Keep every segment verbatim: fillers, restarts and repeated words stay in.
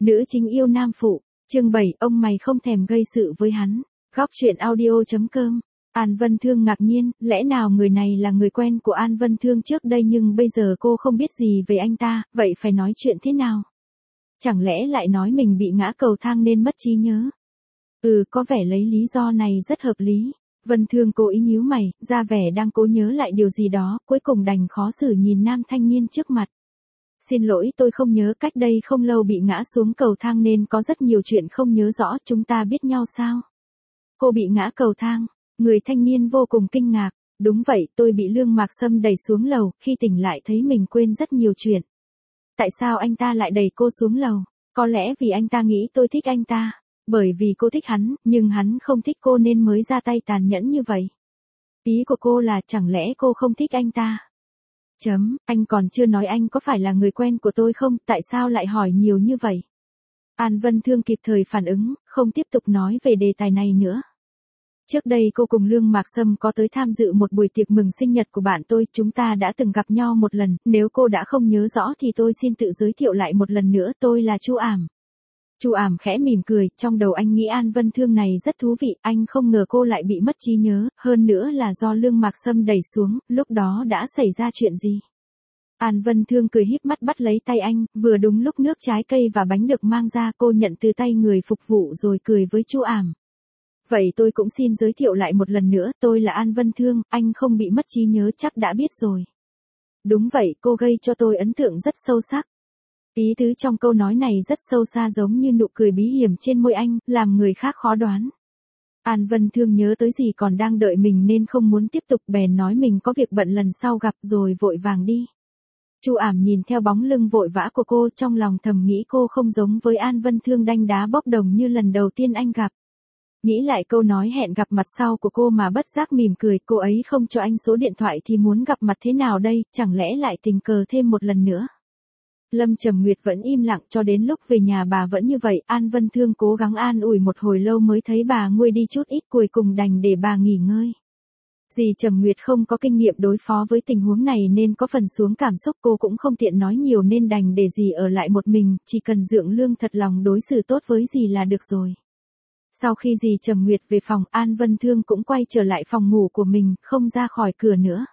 Nữ chính yêu nam phụ, chương bảy, ông mày không thèm gây sự với hắn. Góc truyện audio.com. An Vân Thương ngạc nhiên, lẽ nào người này là người quen của An Vân Thương trước đây nhưng bây giờ cô không biết gì về anh ta, vậy phải nói chuyện thế nào? Chẳng lẽ lại nói mình bị ngã cầu thang nên mất trí nhớ? Ừ, có vẻ lấy lý do này rất hợp lý. Vân Thương cố ý nhíu mày, ra vẻ đang cố nhớ lại điều gì đó, cuối cùng đành khó xử nhìn nam thanh niên trước mặt. Xin lỗi, tôi không nhớ, cách đây không lâu bị ngã xuống cầu thang nên có rất nhiều chuyện không nhớ rõ, chúng ta biết nhau sao? Cô bị ngã cầu thang, người thanh niên vô cùng kinh ngạc. Đúng vậy, tôi bị Lương Mạc Sâm đẩy xuống lầu, khi tỉnh lại thấy mình quên rất nhiều chuyện. Tại sao anh ta lại đẩy cô xuống lầu? Có lẽ vì anh ta nghĩ tôi thích anh ta. Bởi vì cô thích hắn, nhưng hắn không thích cô nên mới ra tay tàn nhẫn như vậy. Ý của cô là chẳng lẽ cô không thích anh ta? Chấm, anh còn chưa nói anh có phải là người quen của tôi không, tại sao lại hỏi nhiều như vậy? An Vân Thương kịp thời phản ứng, không tiếp tục nói về đề tài này nữa. Trước đây cô cùng Lương Mạc Sâm có tới tham dự một buổi tiệc mừng sinh nhật của bạn tôi, chúng ta đã từng gặp nhau một lần, nếu cô đã không nhớ rõ thì tôi xin tự giới thiệu lại một lần nữa, tôi là Chu Ảm. Chu Ảm khẽ mỉm cười, trong đầu anh nghĩ An Vân Thương này rất thú vị, anh không ngờ cô lại bị mất trí nhớ, hơn nữa là do Lương Mạc Sâm đẩy xuống, lúc đó đã xảy ra chuyện gì? An Vân Thương cười híp mắt bắt lấy tay anh, vừa đúng lúc nước trái cây và bánh được mang ra, cô nhận từ tay người phục vụ rồi cười với Chu Ảm. Vậy tôi cũng xin giới thiệu lại một lần nữa, tôi là An Vân Thương, anh không bị mất trí nhớ chắc đã biết rồi. Đúng vậy, cô gây cho tôi ấn tượng rất sâu sắc. Ý tứ trong câu nói này rất sâu xa giống như nụ cười bí hiểm trên môi anh, làm người khác khó đoán. An Vân Thương nhớ tới gì còn đang đợi mình nên không muốn tiếp tục, bèn nói mình có việc bận lần sau gặp rồi vội vàng đi. Chu Ảm nhìn theo bóng lưng vội vã của cô, trong lòng thầm nghĩ cô không giống với An Vân Thương đanh đá bốc đồng như lần đầu tiên anh gặp. Nghĩ lại câu nói hẹn gặp mặt sau của cô mà bất giác mỉm cười, cô ấy không cho anh số điện thoại thì muốn gặp mặt thế nào đây, chẳng lẽ lại tình cờ thêm một lần nữa. Lâm Trầm Nguyệt vẫn im lặng cho đến lúc về nhà bà vẫn như vậy, An Vân Thương cố gắng an ủi một hồi lâu mới thấy bà nguôi đi chút ít, cuối cùng đành để bà nghỉ ngơi. Dì Trầm Nguyệt không có kinh nghiệm đối phó với tình huống này nên có phần xuống cảm xúc, cô cũng không tiện nói nhiều nên đành để dì ở lại một mình, chỉ cần Dượng Lương thật lòng đối xử tốt với dì là được rồi. Sau khi dì Trầm Nguyệt về phòng, An Vân Thương cũng quay trở lại phòng ngủ của mình, không ra khỏi cửa nữa.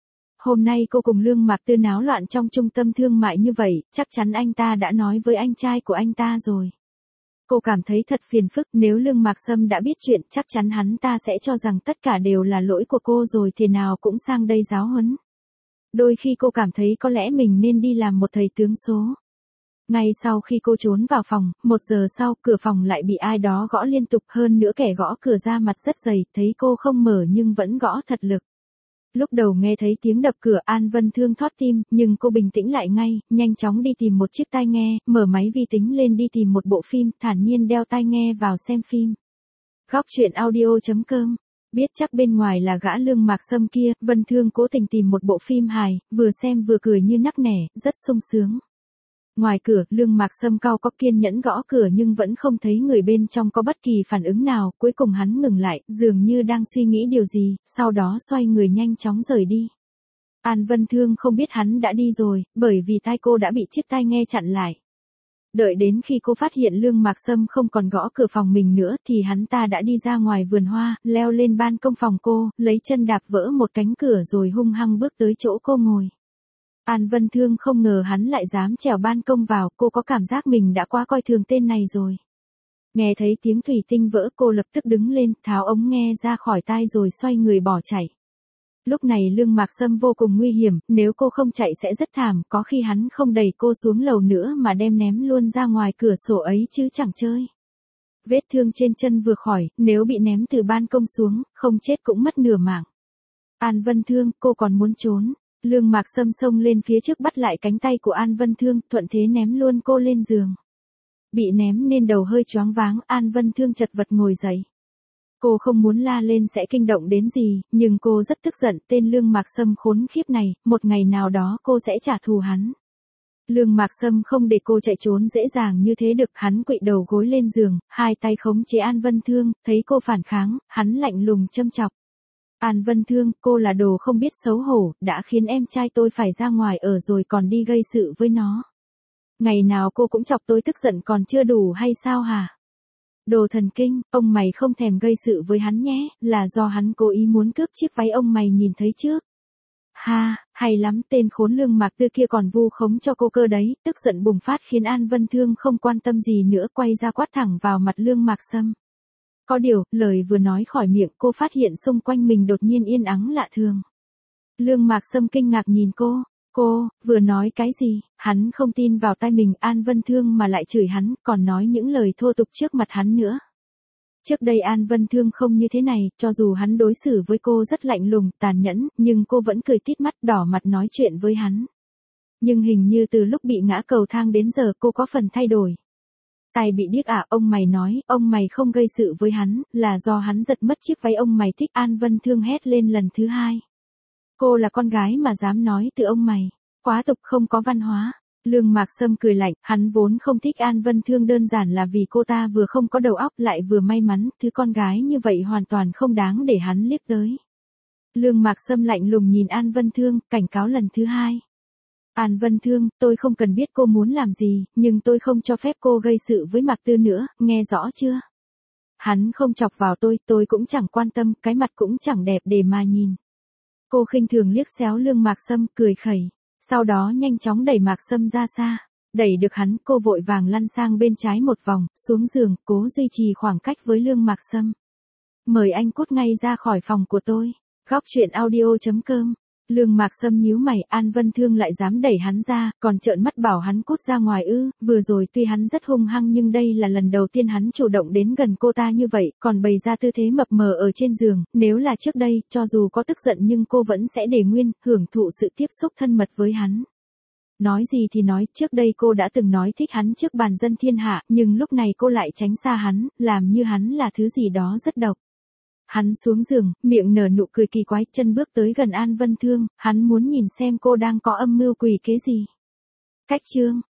Hôm nay cô cùng Lương Mạc Tư náo loạn trong trung tâm thương mại như vậy, chắc chắn anh ta đã nói với anh trai của anh ta rồi. Cô cảm thấy thật phiền phức, nếu Lương Mạc Sâm đã biết chuyện chắc chắn hắn ta sẽ cho rằng tất cả đều là lỗi của cô rồi thế nào cũng sang đây giáo huấn. Đôi khi cô cảm thấy có lẽ mình nên đi làm một thầy tướng số. Ngay sau khi cô trốn vào phòng, một giờ sau cửa phòng lại bị ai đó gõ liên tục, hơn nữa kẻ gõ cửa ra mặt rất dày, thấy cô không mở nhưng vẫn gõ thật lực. Lúc đầu nghe thấy tiếng đập cửa An Vân Thương thót tim, nhưng cô bình tĩnh lại ngay, nhanh chóng đi tìm một chiếc tai nghe, mở máy vi tính lên đi tìm một bộ phim, thản nhiên đeo tai nghe vào xem phim. Góc truyện audio.com. Biết chắc bên ngoài là gã Lương Mạc Sâm kia, Vân Thương cố tình tìm một bộ phim hài, vừa xem vừa cười như nắc nẻ, rất sung sướng. Ngoài cửa, Lương Mạc Sâm cau có kiên nhẫn gõ cửa nhưng vẫn không thấy người bên trong có bất kỳ phản ứng nào, cuối cùng hắn ngừng lại, dường như đang suy nghĩ điều gì, sau đó xoay người nhanh chóng rời đi. An Vân Thương không biết hắn đã đi rồi, bởi vì tai cô đã bị chiếc tai nghe chặn lại. Đợi đến khi cô phát hiện Lương Mạc Sâm không còn gõ cửa phòng mình nữa thì hắn ta đã đi ra ngoài vườn hoa, leo lên ban công phòng cô, lấy chân đạp vỡ một cánh cửa rồi hung hăng bước tới chỗ cô ngồi. An Vân Thương không ngờ hắn lại dám trèo ban công vào, cô có cảm giác mình đã quá coi thường tên này rồi. Nghe thấy tiếng thủy tinh vỡ cô lập tức đứng lên, tháo ống nghe ra khỏi tai rồi xoay người bỏ chạy. Lúc này Lương Mạc Sâm vô cùng nguy hiểm, nếu cô không chạy sẽ rất thảm, có khi hắn không đẩy cô xuống lầu nữa mà đem ném luôn ra ngoài cửa sổ ấy chứ chẳng chơi. Vết thương trên chân vừa khỏi, nếu bị ném từ ban công xuống, không chết cũng mất nửa mạng. An Vân Thương, cô còn muốn trốn. Lương Mạc Sâm xông lên phía trước bắt lại cánh tay của An Vân Thương, thuận thế ném luôn cô lên giường. Bị ném nên đầu hơi choáng váng, An Vân Thương chật vật ngồi dậy. Cô không muốn la lên sẽ kinh động đến gì, nhưng cô rất tức giận, tên Lương Mạc Sâm khốn khiếp này, một ngày nào đó cô sẽ trả thù hắn. Lương Mạc Sâm không để cô chạy trốn dễ dàng như thế được, hắn quỵ đầu gối lên giường, hai tay khống chế An Vân Thương, thấy cô phản kháng, hắn lạnh lùng châm chọc. An Vân Thương, cô là đồ không biết xấu hổ, đã khiến em trai tôi phải ra ngoài ở rồi còn đi gây sự với nó. Ngày nào cô cũng chọc tôi tức giận còn chưa đủ hay sao hả? Đồ thần kinh, ông mày không thèm gây sự với hắn nhé, là do hắn cố ý muốn cướp chiếc váy ông mày nhìn thấy trước. Ha, hay lắm, tên khốn Lương Mạc Tư kia còn vu khống cho cô cơ đấy, tức giận bùng phát khiến An Vân Thương không quan tâm gì nữa, quay ra quát thẳng vào mặt Lương Mạc Sâm. Có điều, lời vừa nói khỏi miệng cô phát hiện xung quanh mình đột nhiên yên ắng lạ thường. Lương Mạc Sâm kinh ngạc nhìn cô, cô, vừa nói cái gì, hắn không tin vào tai mình, An Vân Thương mà lại chửi hắn, còn nói những lời thô tục trước mặt hắn nữa. Trước đây An Vân Thương không như thế này, cho dù hắn đối xử với cô rất lạnh lùng, tàn nhẫn, nhưng cô vẫn cười tít mắt đỏ mặt nói chuyện với hắn. Nhưng hình như từ lúc bị ngã cầu thang đến giờ cô có phần thay đổi. Tài bị điếc à, ông mày nói, ông mày không gây sự với hắn, là do hắn giật mất chiếc váy ông mày thích. An Vân Thương hét lên lần thứ hai. Cô là con gái mà dám nói từ ông mày, quá tục không có văn hóa. Lương Mạc Sâm cười lạnh, hắn vốn không thích An Vân Thương đơn giản là vì cô ta vừa không có đầu óc lại vừa may mắn, thứ con gái như vậy hoàn toàn không đáng để hắn liếc tới. Lương Mạc Sâm lạnh lùng nhìn An Vân Thương, cảnh cáo lần thứ hai. An Vân Thương, tôi không cần biết cô muốn làm gì, nhưng tôi không cho phép cô gây sự với Mạc Tư nữa, nghe rõ chưa? Hắn không chọc vào tôi, tôi cũng chẳng quan tâm, cái mặt cũng chẳng đẹp để mà nhìn. Cô khinh thường liếc xéo Lương Mạc Sâm, cười khẩy. Sau đó nhanh chóng đẩy Mạc Sâm ra xa. Đẩy được hắn, cô vội vàng lăn sang bên trái một vòng, xuống giường, cố duy trì khoảng cách với Lương Mạc Sâm. Mời anh cút ngay ra khỏi phòng của tôi. Góc truyện audio chấm com. Lương Mạc Sâm nhíu mày, An Vân Thương lại dám đẩy hắn ra, còn trợn mắt bảo hắn cút ra ngoài ư? Vừa rồi tuy hắn rất hung hăng nhưng đây là lần đầu tiên hắn chủ động đến gần cô ta như vậy, còn bày ra tư thế mập mờ ở trên giường, nếu là trước đây, cho dù có tức giận nhưng cô vẫn sẽ để nguyên, hưởng thụ sự tiếp xúc thân mật với hắn. Nói gì thì nói, trước đây cô đã từng nói thích hắn trước bàn dân thiên hạ, nhưng lúc này cô lại tránh xa hắn, làm như hắn là thứ gì đó rất độc. Hắn xuống giường, miệng nở nụ cười kỳ quái, chân bước tới gần An Vân Thương, hắn muốn nhìn xem cô đang có âm mưu quỷ kế gì. Cách chương